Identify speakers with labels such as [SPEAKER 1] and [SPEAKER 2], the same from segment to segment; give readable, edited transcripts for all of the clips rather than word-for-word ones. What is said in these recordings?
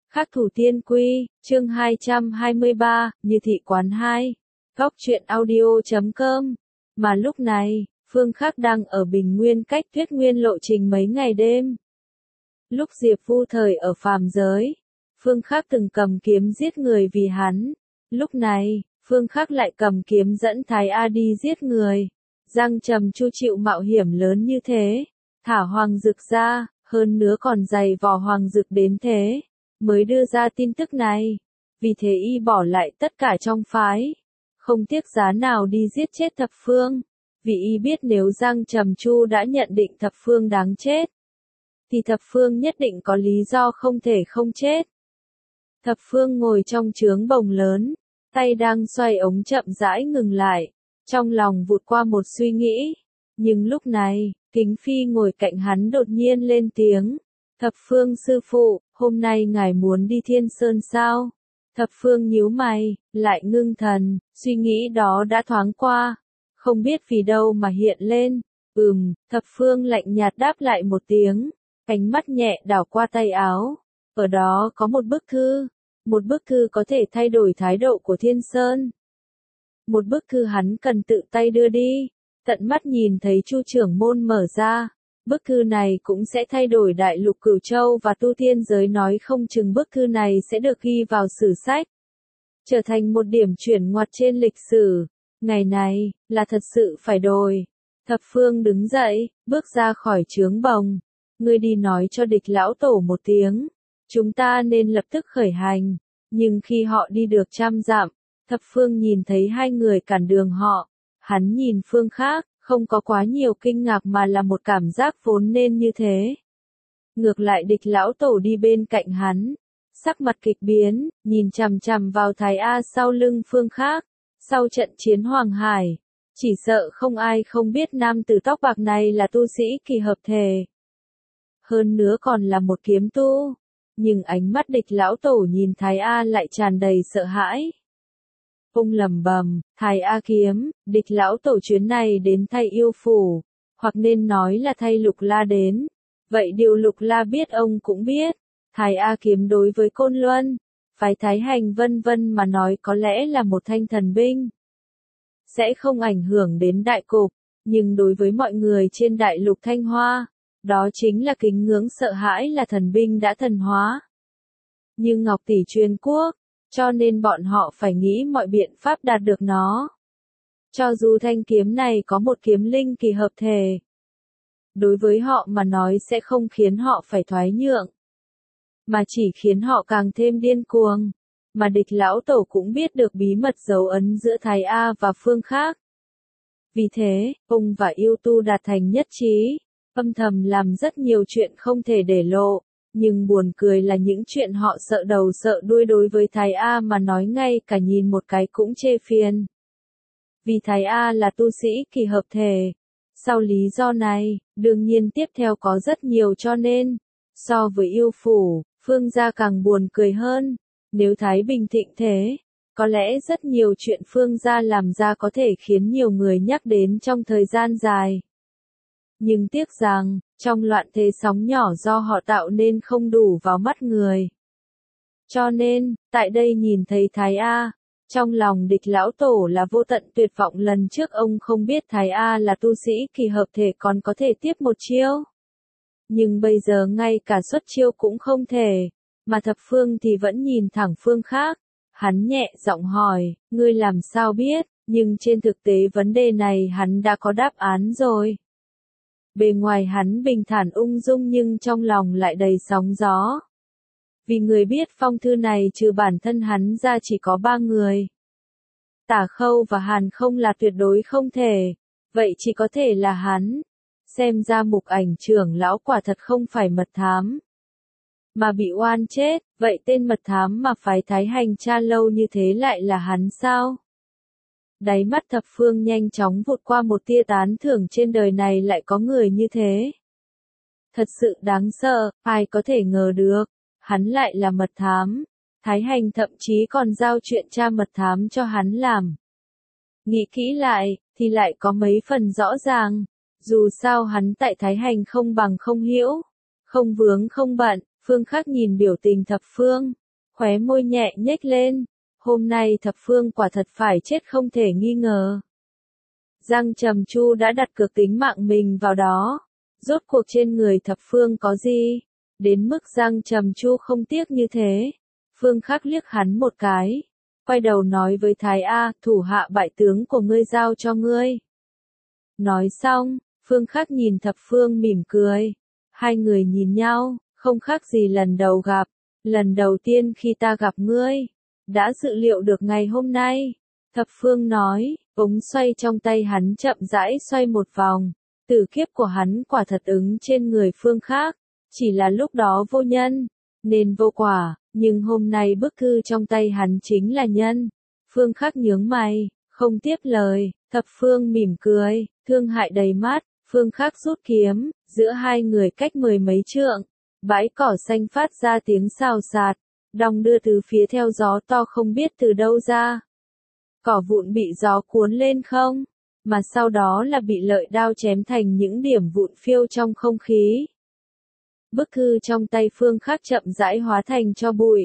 [SPEAKER 1] Khắc thủ tiên quy, chương 223, Như thị quán 2. Góc truyện audio.com. Mà lúc này, Phương Khắc đang ở Bình Nguyên cách Tuyết Nguyên lộ trình mấy ngày đêm. Lúc Diệp Vu thời ở phàm giới, Phương Khắc từng cầm kiếm giết người vì hắn. Lúc này, Phương Khắc lại cầm kiếm dẫn Thái A đi giết người. Giang Trầm Chu chịu mạo hiểm lớn như thế, thả Hoàng Dực ra, hơn nữa còn giày vò Hoàng Dực đến thế, mới đưa ra tin tức này. Vì thế y bỏ lại tất cả trong phái, không tiếc giá nào đi giết chết Thập Phương. Vì y biết nếu Giang Trầm Chu đã nhận định Thập Phương đáng chết, thì Thập Phương nhất định có lý do không thể không chết. Thập Phương ngồi trong trướng bồng lớn, tay đang xoay ống chậm rãi ngừng lại, trong lòng vụt qua một suy nghĩ. Nhưng lúc này, Kính Phi ngồi cạnh hắn đột nhiên lên tiếng. Thập Phương sư phụ, hôm nay ngài muốn đi Thiên Sơn sao? Thập Phương nhíu mày, lại ngưng thần, suy nghĩ đó đã thoáng qua, không biết vì đâu mà hiện lên. Thập Phương lạnh nhạt đáp lại một tiếng, ánh mắt nhẹ đảo qua tay áo. Ở đó có một bức thư có thể thay đổi thái độ của Thiên Sơn. Một bức thư hắn cần tự tay đưa đi, tận mắt nhìn thấy Chu trưởng môn mở ra. Bức thư này cũng sẽ thay đổi đại lục Cửu Châu và tu tiên giới, nói không chừng bức thư này sẽ được ghi vào sử sách, trở thành một điểm chuyển ngoặt trên lịch sử. Ngày này, là thật sự phải đổi. Thập Phương đứng dậy, bước ra khỏi trướng bồng. Ngươi đi nói cho Địch lão tổ một tiếng, chúng ta nên lập tức khởi hành. Nhưng khi họ đi được 100 dặm, Thập Phương nhìn thấy hai người cản đường họ. Hắn nhìn Phương Khắc, không có quá nhiều kinh ngạc mà là một cảm giác vốn nên như thế. Ngược lại Địch lão tổ đi bên cạnh hắn, sắc mặt kịch biến, nhìn chằm chằm vào Thái A sau lưng Phương Khắc. Sau trận chiến Hoàng Hải, chỉ sợ không ai không biết nam tử tóc bạc này là tu sĩ kỳ hợp thể. Hơn nữa còn là một kiếm tu. Nhưng ánh mắt Địch lão tổ nhìn Thái A lại tràn đầy sợ hãi. Ông lẩm bẩm, Thái A kiếm, Địch lão tổ chuyến này đến thay yêu phủ, hoặc nên nói là thay Lục La đến. Vậy điều Lục La biết ông cũng biết, Thái A kiếm đối với Côn Luân, phái Thái Hành vân vân mà nói có lẽ là một thanh thần binh, sẽ không ảnh hưởng đến đại cục, nhưng đối với mọi người trên đại lục Thanh Hoa, đó chính là kính ngưỡng sợ hãi, là thần binh đã thần hóa. Như Ngọc Tỷ truyền quốc, cho nên bọn họ phải nghĩ mọi biện pháp đạt được nó. Cho dù thanh kiếm này có một kiếm linh kỳ hợp thể, đối với họ mà nói sẽ không khiến họ phải thoái nhượng, mà chỉ khiến họ càng thêm điên cuồng. Mà Địch lão tổ cũng biết được bí mật dấu ấn giữa Thái A và Phương Khắc. Vì thế, ông và yêu tu đạt thành nhất trí, âm thầm làm rất nhiều chuyện không thể để lộ. Nhưng buồn cười là những chuyện họ sợ đầu sợ đuôi đối với Thái A mà nói ngay cả nhìn một cái cũng chê phiền. Vì Thái A là tu sĩ kỳ hợp thể. Sau lý do này, đương nhiên tiếp theo có rất nhiều, cho nên, so với yêu phủ, Phương gia càng buồn cười hơn. Nếu Thái Bình thịnh thế, có lẽ rất nhiều chuyện Phương gia làm ra có thể khiến nhiều người nhắc đến trong thời gian dài. Nhưng tiếc rằng, trong loạn thế sóng nhỏ do họ tạo nên không đủ vào mắt người. Cho nên, tại đây nhìn thấy Thái A, trong lòng Địch lão tổ là vô tận tuyệt vọng. Lần trước ông không biết Thái A là tu sĩ kỳ hợp thể còn có thể tiếp một chiêu. Nhưng bây giờ ngay cả xuất chiêu cũng không thể, mà Thập Phương thì vẫn nhìn thẳng Phương Khắc. Hắn nhẹ giọng hỏi, ngươi làm sao biết, nhưng trên thực tế vấn đề này hắn đã có đáp án rồi. Bề ngoài hắn bình thản ung dung nhưng trong lòng lại đầy sóng gió. Vì người biết phong thư này trừ bản thân hắn ra chỉ có 3 người. Tả Khâu và Hàn Không là tuyệt đối không thể, vậy chỉ có thể là hắn. Xem ra Mục Ảnh trưởng lão quả thật không phải mật thám, mà bị oan chết. Vậy tên mật thám mà phái Thái Hành tra lâu như thế lại là hắn sao? Đáy mắt Thập Phương nhanh chóng vụt qua một tia tán thưởng, trên đời này lại có người như thế. Thật sự đáng sợ, ai có thể ngờ được, hắn lại là mật thám. Thái Hành thậm chí còn giao chuyện tra mật thám cho hắn làm. Nghĩ kỹ lại, thì lại có mấy phần rõ ràng. Dù sao hắn tại Thái Hành không bằng không hiểu, không vướng không bận, Phương Khắc nhìn biểu tình thập phương, khóe môi nhẹ nhếch lên, hôm nay thập phương quả thật phải chết không thể nghi ngờ. Giang Trầm Chu đã đặt cược tính mạng mình vào đó, rốt cuộc trên người thập phương có gì, đến mức Giang Trầm Chu không tiếc như thế. Phương Khắc liếc hắn một cái, quay đầu nói với Thái A, thủ hạ bại tướng của ngươi giao cho ngươi. Nói xong, Phương Khắc nhìn thập phương mỉm cười, hai người nhìn nhau, không khác gì lần đầu gặp, lần đầu tiên khi ta gặp ngươi, đã dự liệu được ngày hôm nay. Thập phương nói, ống xoay trong tay hắn chậm rãi xoay một vòng, tử kiếp của hắn quả thật ứng trên người Phương Khắc, chỉ là lúc đó vô nhân, nên vô quả, nhưng hôm nay bức thư trong tay hắn chính là nhân. Phương Khắc nhướng mày, không tiếp lời, thập phương mỉm cười, thương hại đầy mắt, Phương Khắc rút kiếm, giữa hai người cách mười mấy trượng, bãi cỏ xanh phát ra tiếng xào xạc, đong đưa từ phía theo gió to không biết từ đâu ra. Cỏ vụn bị gió cuốn lên không, mà sau đó là bị lợi đao chém thành những điểm vụn phiêu trong không khí. Bức thư trong tay Phương Khắc chậm rãi hóa thành tro bụi.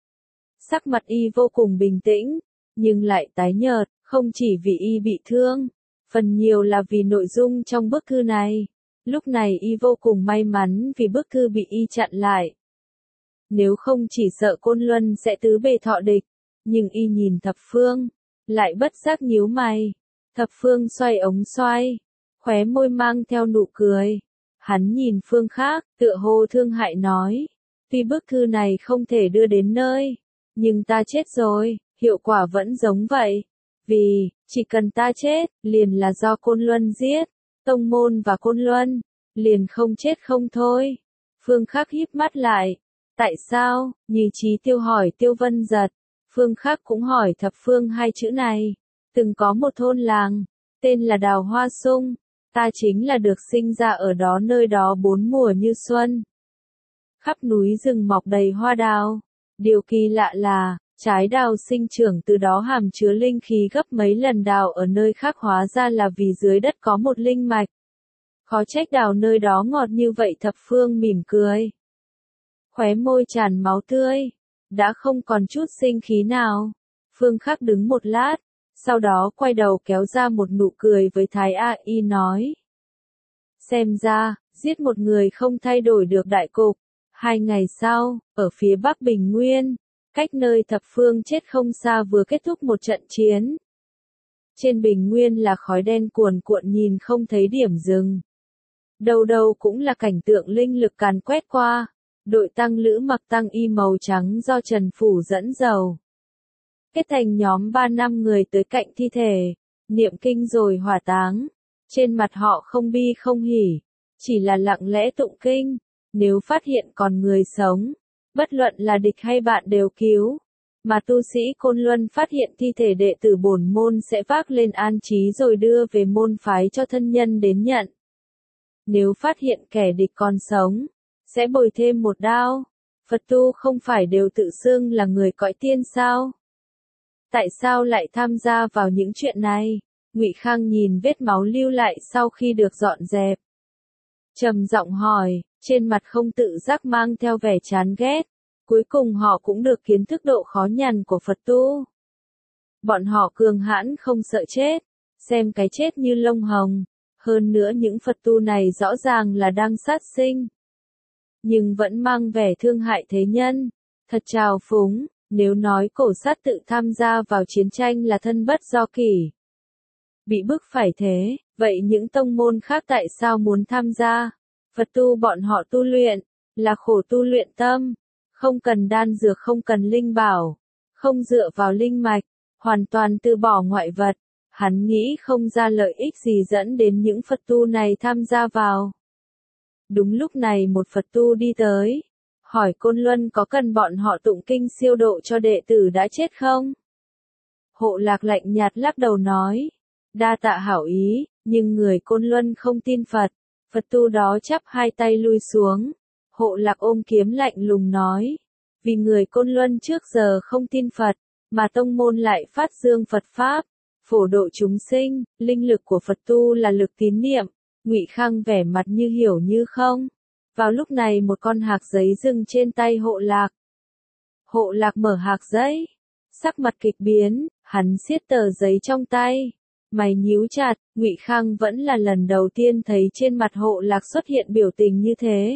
[SPEAKER 1] Sắc mặt y vô cùng bình tĩnh, nhưng lại tái nhợt, không chỉ vì y bị thương, phần nhiều là vì nội dung trong bức thư này. Lúc này y vô cùng may mắn vì bức thư bị y chặn lại. Nếu không chỉ sợ Côn Luân sẽ tứ bề thọ địch, nhưng y nhìn thập phương, lại bất giác nhíu mày. Thập phương xoay ống xoay, khóe môi mang theo nụ cười. Hắn nhìn Phương Khắc, tựa hồ thương hại nói, tuy bức thư này không thể đưa đến nơi, nhưng ta chết rồi, hiệu quả vẫn giống vậy. Vì, chỉ cần ta chết, liền là do Côn Luân giết, tông môn và Côn Luân, liền không chết không thôi. Phương Khắc híp mắt lại. Tại sao? Như Chí Tiêu hỏi Tiêu Vân Giật. Phương Khắc cũng hỏi thập phương hai chữ này. Từng có một thôn làng, tên là Đào Hoa Sung. Ta chính là được sinh ra ở đó, nơi đó bốn mùa như xuân. Khắp núi rừng mọc đầy hoa đào. Điều kỳ lạ là, trái đào sinh trưởng từ đó hàm chứa linh khí gấp mấy lần đào ở nơi khác, hóa ra là vì dưới đất có một linh mạch. Khó trách đào nơi đó ngọt như vậy. Thập phương mỉm cười, khóe môi tràn máu tươi, đã không còn chút sinh khí nào. Phương Khắc đứng một lát, sau đó quay đầu kéo ra một nụ cười với Thái A Y nói. Xem ra, giết một người không thay đổi được đại cục. 2 ngày sau, ở phía bắc Bình Nguyên, cách nơi thập phương chết không xa vừa kết thúc một trận chiến. Trên Bình Nguyên là khói đen cuồn cuộn nhìn không thấy điểm dừng. Đầu đầu cũng là cảnh tượng linh lực càn quét qua. Đội tăng lữ mặc tăng y màu trắng do Trần Phủ dẫn dầu. Kết thành nhóm 3-5 người tới cạnh thi thể, niệm kinh rồi hỏa táng. Trên mặt họ không bi không hỉ, chỉ là lặng lẽ tụng kinh. Nếu phát hiện còn người sống, bất luận là địch hay bạn đều cứu. Mà tu sĩ Côn Luân phát hiện thi thể đệ tử bổn môn sẽ vác lên an trí rồi đưa về môn phái cho thân nhân đến nhận. Nếu phát hiện kẻ địch còn sống, sẽ bồi thêm một đao. Phật tu không phải đều tự xưng là người cõi tiên sao? Tại sao lại tham gia vào những chuyện này? Ngụy Khang nhìn vết máu lưu lại sau khi được dọn dẹp, trầm giọng hỏi, trên mặt không tự giác mang theo vẻ chán ghét. Cuối cùng họ cũng được kiến thức độ khó nhằn của Phật tu. Bọn họ cường hãn không sợ chết, xem cái chết như lông hồng. Hơn nữa những Phật tu này rõ ràng là đang sát sinh, nhưng vẫn mang vẻ thương hại thế nhân, thật trào phúng. Nếu nói cổ sát tự tham gia vào chiến tranh là thân bất do kỷ, bị bức phải thế, vậy những tông môn khác tại sao muốn tham gia? Phật tu bọn họ tu luyện, là khổ tu luyện tâm, không cần đan dược, không cần linh bảo, không dựa vào linh mạch, hoàn toàn từ bỏ ngoại vật. Hắn nghĩ không ra lợi ích gì dẫn đến những Phật tu này tham gia vào. Đúng lúc này một Phật tu đi tới, hỏi Côn Luân có cần bọn họ tụng kinh siêu độ cho đệ tử đã chết không? Hộ Lạc lạnh nhạt lắc đầu nói, đa tạ hảo ý, nhưng người Côn Luân không tin Phật. Phật tu đó chắp hai tay lui xuống. Hộ Lạc ôm kiếm lạnh lùng nói, vì người Côn Luân trước giờ không tin Phật, mà tông môn lại phát dương Phật Pháp, phổ độ chúng sinh, linh lực của Phật tu là lực tín niệm. Ngụy Khang vẻ mặt như hiểu như không. Vào lúc này một con hạc giấy dừng trên tay Hộ Lạc. Hộ Lạc mở hạc giấy, sắc mặt kịch biến, hắn siết tờ giấy trong tay, mày nhíu chặt. Ngụy Khang vẫn là lần đầu tiên thấy trên mặt Hộ Lạc xuất hiện biểu tình như thế.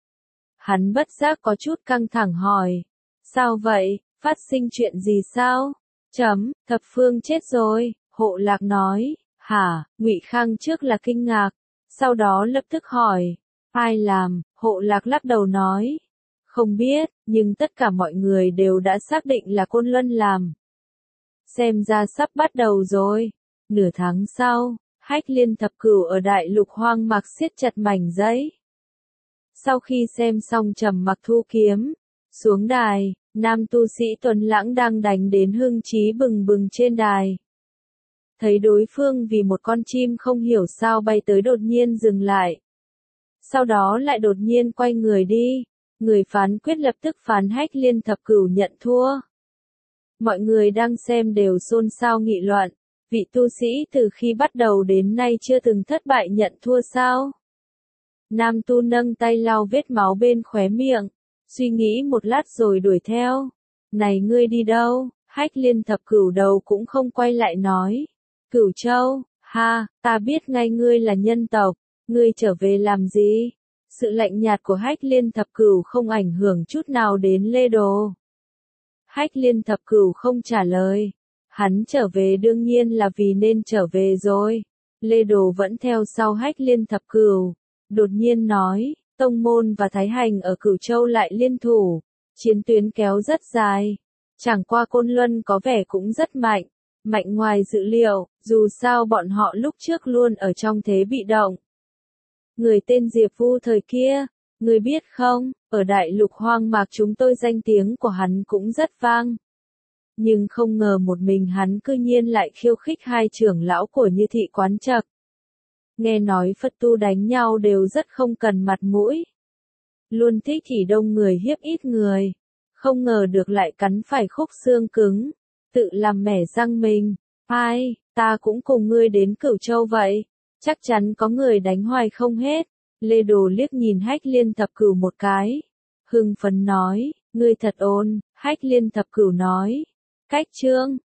[SPEAKER 1] Hắn bất giác có chút căng thẳng hỏi, sao vậy, phát sinh chuyện gì sao? Thập phương chết rồi, Hộ Lạc nói. Hả? Ngụy Khang trước là kinh ngạc, sau đó lập tức hỏi, ai làm? Hộ Lạc lắc đầu nói, không biết, nhưng tất cả mọi người đều đã xác định là Côn Luân làm. Xem ra sắp bắt đầu rồi. Nửa tháng sau, Hách Liên Thập Cửu ở Đại Lục hoang mạc siết chặt mảnh giấy. Sau khi xem xong Trầm Mặc thu kiếm, xuống đài, nam tu sĩ Tuấn Lãng đang đánh đến hưng trí bừng bừng trên đài. Thấy đối phương vì một con chim không hiểu sao bay tới đột nhiên dừng lại. Sau đó lại đột nhiên quay người đi. Người phán quyết lập tức phán Hách Liên Thập Cửu nhận thua. Mọi người đang xem đều xôn xao nghị luận. Vị tu sĩ từ khi bắt đầu đến nay chưa từng thất bại nhận thua sao? Nam tu nâng tay lau vết máu bên khóe miệng, suy nghĩ một lát rồi đuổi theo. Này ngươi đi đâu? Hách Liên Thập Cửu đầu cũng không quay lại nói. Cửu Châu, ha, ta biết ngay ngươi là nhân tộc, ngươi trở về làm gì? Sự lạnh nhạt của Hách Liên Thập Cửu không ảnh hưởng chút nào đến Lê Đồ. Hách Liên Thập Cửu không trả lời. Hắn trở về đương nhiên là vì nên trở về rồi. Lê Đồ vẫn theo sau Hách Liên Thập Cửu. Đột nhiên nói, Tông Môn và Thái Hành ở Cửu Châu lại liên thủ. Chiến tuyến kéo rất dài. Chẳng qua Côn Luân có vẻ cũng rất mạnh. Mạnh ngoài dự liệu, dù sao bọn họ lúc trước luôn ở trong thế bị động. Người tên Diệp Vu thời kia, người biết không, ở Đại Lục hoang mạc chúng tôi danh tiếng của hắn cũng rất vang. Nhưng không ngờ một mình hắn cư nhiên lại khiêu khích hai trưởng lão của Như Thị Quán Trạch. Nghe nói Phật tu đánh nhau đều rất không cần mặt mũi. Luôn thích chỉ đông người hiếp ít người. Không ngờ được lại cắn phải khúc xương cứng. Tự làm mẻ răng mình. Ai, ta cũng cùng ngươi đến Cửu Châu vậy. Chắc chắn có người đánh hoài không hết. Lê Đồ liếc nhìn Hách Liên Thập Cửu một cái. Hưng phấn nói, ngươi thật ôn. Hách Liên Thập Cửu nói. Cách chương